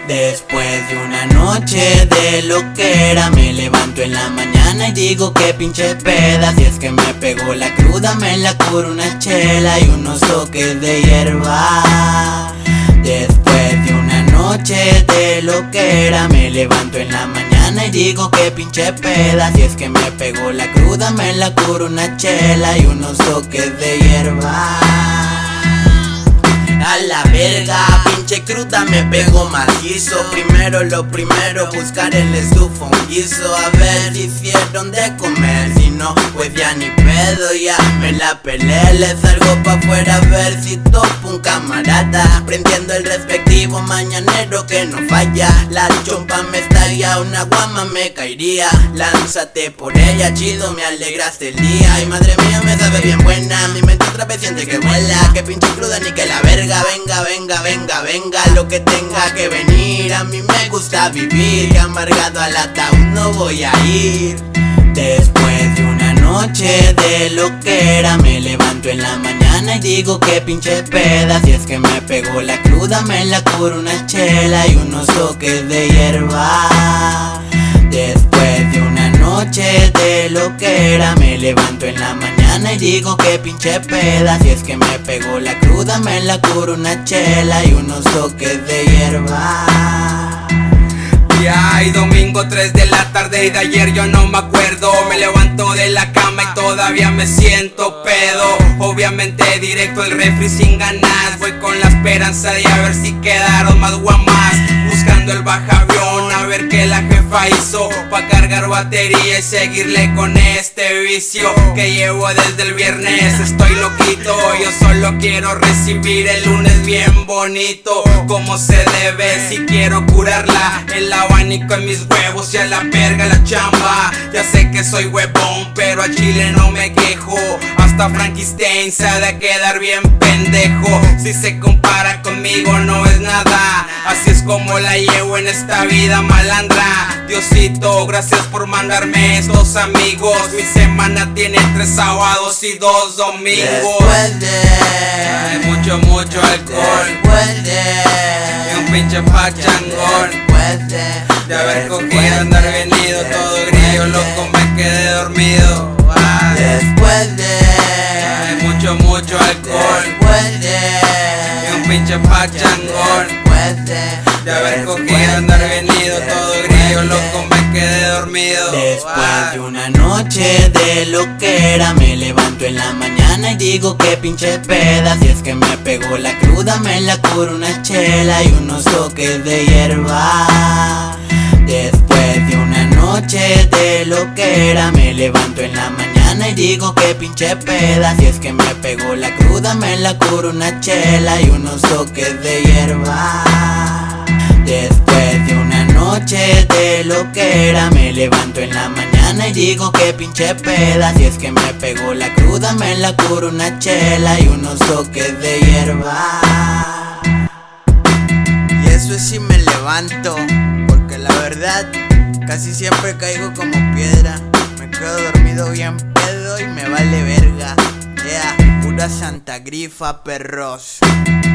Después de una noche de loquera me levanto en la mañana y digo que pinche peda. Si es que me pegó la cruda me la curo una chela y unos toques de hierba. Después de una noche de loquera me levanto en la mañana y digo que pinche peda. Si es que me pegó la cruda me la curo una chela y unos toques de hierba. A la verga, pinche cruda me pego macizo. Primero lo primero, buscar el estufa un guiso. A ver si hicieron de comer, si no, pues ya ni pedo. Ya me la pelé, le salgo pa' afuera a ver si topo un camarada. Prendiendo el respectivo mañanero que no falla. La chompa me estaría, una guama me caería. Lánzate por ella, chido, me alegraste el día. Ay madre mía, me sabe bien buena. Mi mente otra vez siente que vuela. Que pinche cruda ni que la verga. Venga, venga, venga, venga, lo que tenga que venir. A mí me gusta vivir, que amargado al ataúd no voy a ir. Después de una noche de loquera me levanto en la mañana y digo que pinche peda. Si es que me pegó la cruda me la curo una chela y unos toques de hierba. Después de una noche de loquera me levanto en la mañana y digo que pinche peda. Si es que me pegó la cruda me la curo una chela y unos toques de hierba. Y domingo 3 de la tarde y de ayer yo no me acuerdo. Me levanto de la cama y todavía me siento pedo. Obviamente directo al refri sin ganas. Voy con la esperanza de a ver si quedaron más guamas. Buscando el bajavión a ver qué la jefa hizo pa' cargar batería y seguirle con este vicio que llevo desde el viernes. Estoy loquito, yo solo quiero recibir el lunes bien bonito, como se debe. Si quiero curarla, el abanico en mis huevos y a la verga la chamba. Ya sé que soy huevón, pero a Chile no me quejo. Hasta Frankenstein se ha de quedar bien pendejo. Si se compara conmigo no es nada. Así es como la llevo en esta vida malandra. Diosito, gracias por mandarme estos amigos. Mi semana tiene 3 sábados y 2 domingos. Después de mucho alcohol, después de y un pinche pachangón. Después de haber cogido, andar venido, todo grillo, loco, me quedé dormido. Después de mucho alcohol, después de y un pinche pachangón. Después de haber cogido, andar venido, todo grillo, loco, me quedé dormido. Después de una noche de loquera me levanto en la mañana y digo que pinche peda. Si es que me pegó la cruda me la curo una chela y unos toques de hierba. Después de una noche de loquera me levanto en la mañana y digo que pinche peda. Si es que me pegó la cruda me la curo una chela y unos toques de hierba. Después de una noche de loquera me levanto en la mañana y digo que pinche peda. Si es que me pegó la cruda me la curo una chela y unos toques de hierba. Y eso es si me levanto, porque la verdad casi siempre caigo como piedra. Me quedo dormido bien pedo y me vale verga. Yeah, pura Santa Grifa, perros.